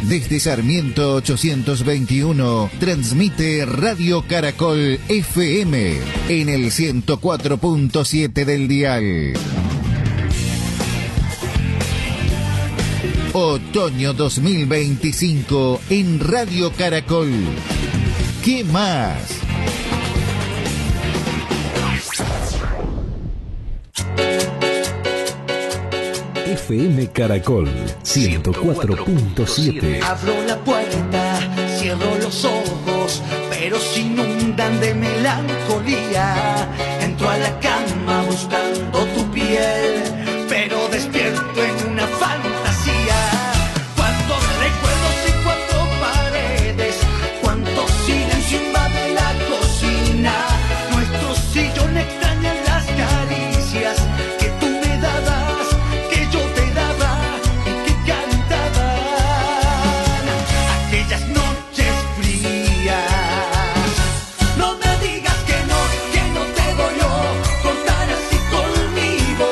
Desde Sarmiento 821, transmite Radio Caracol FM en el 104.7 del dial. Otoño 2025 en Radio Caracol. ¿Qué más? FM Caracol 104.7. Abro la puerta, cierro los ojos, pero se inundan de melancolía. Entro a la cama buscando tu piel, pero despierto en una fantasía. Cuántos recuerdos y cuatro paredes, cuánto silencio invade la cocina. Nuestro sillón extraña las caricias que tú me dabas, que yo te daba y que cantaban aquellas noches frías. No me digas que no te dolió cortar así conmigo.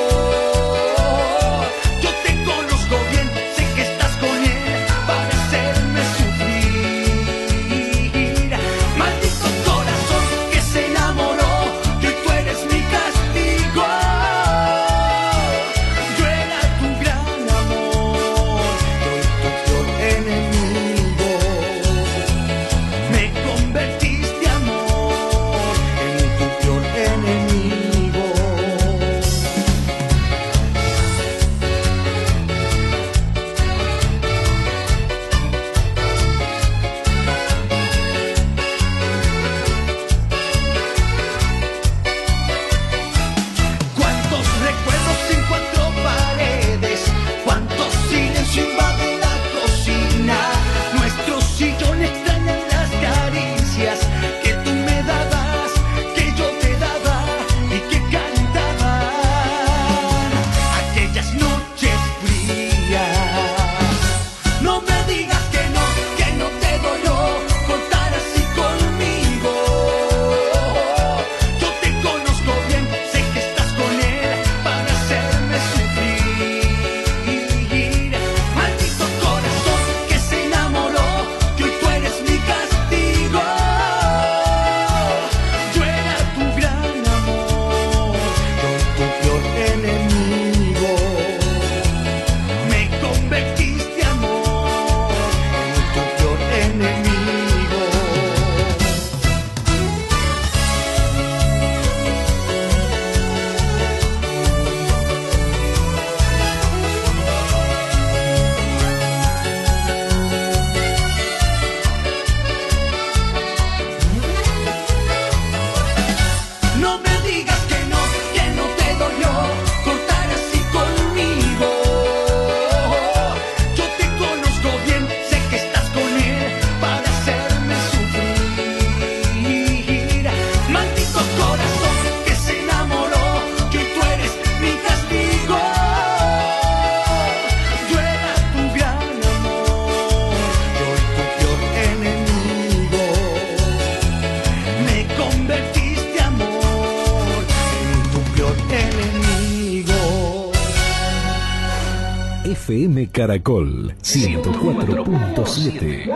Yo te conozco bien, sé que estás con él para hacerme sufrir. Maldito corazón que se enamoró, que hoy tú eres mi castigo. Yo era tu gran amor, hoy tu peor enemigo. Me convertiste, amor, en tu peor enemigo. Cuántos recuerdos en cuatro paredes, cuánto silencio invade la cocina. Nuestro sillón extraña las caricias que tú me dabas, que yo te daba y que cantaban aquellas noches frías. No me digas que no te dolió cortar así conmigo. Yo te conozco bien, sé que estás con él para hacerme sufrir. Maldito corazón que se enamoró, que hoy tú eres mi castigo. Yo era tu gran amor, hoy tu peor enemigo. Me convertiste, amor, en tu peor enemigo. No me digas que no te dolió cortar así conmigo. Yo te conozco bien, sé que estás con él para hacerme sufrir. Maldito corazón que se enamoró, que hoy tú eres mi castigo. Yo era tu gran amor, hoy tu peor enemigo. Me convertiste, amor, en tu peor enemigo. FM Caracol 104.7.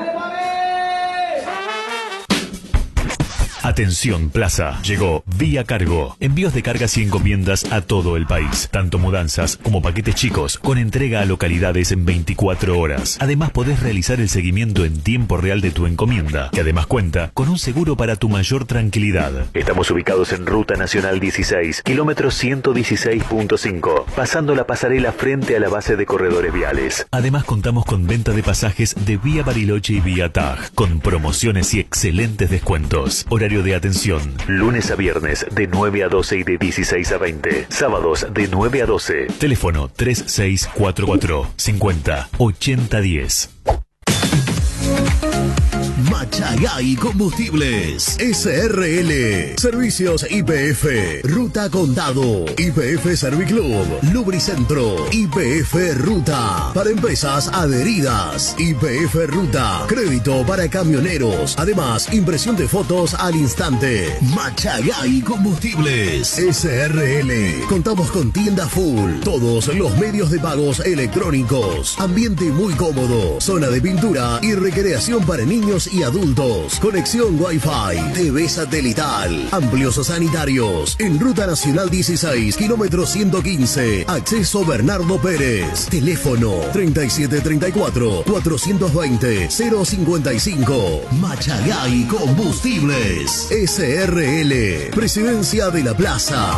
Atención Plaza, llegó Vía Cargo. Envíos de cargas y encomiendas a todo el país. Tanto mudanzas como paquetes chicos, con entrega a localidades en 24 horas. Además podés realizar el seguimiento en tiempo real de tu encomienda, que además cuenta con un seguro para tu mayor tranquilidad. Estamos ubicados en Ruta Nacional 16, kilómetro 116.5, pasando la pasarela frente a la base de corredores viales. Además contamos con venta de pasajes de Vía Bariloche y Vía TAG, con promociones y excelentes descuentos. Horario de atención, lunes a viernes de 9 a 12 y de 16 a 20. Sábados de 9 a 12. Teléfono 3644 50 80 10. Machagay Combustibles. SRL. Servicios YPF. Ruta Condado. YPF Serviclub. Lubricentro. YPF Ruta. Para empresas adheridas. YPF Ruta. Crédito para camioneros. Además, impresión de fotos al instante. Machagay Combustibles. SRL. Contamos con tienda full. Todos los medios de pagos electrónicos. Ambiente muy cómodo. Zona de pintura y recreación para niños y adultos. Conexión Wi-Fi. TV satelital. Amplios sanitarios. En Ruta Nacional 16, kilómetro 115. Acceso Bernardo Pérez. Teléfono 3734-420-055. Machagay Combustibles. SRL. Presidencia de la Plaza.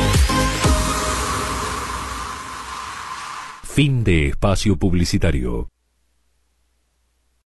Fin de espacio publicitario.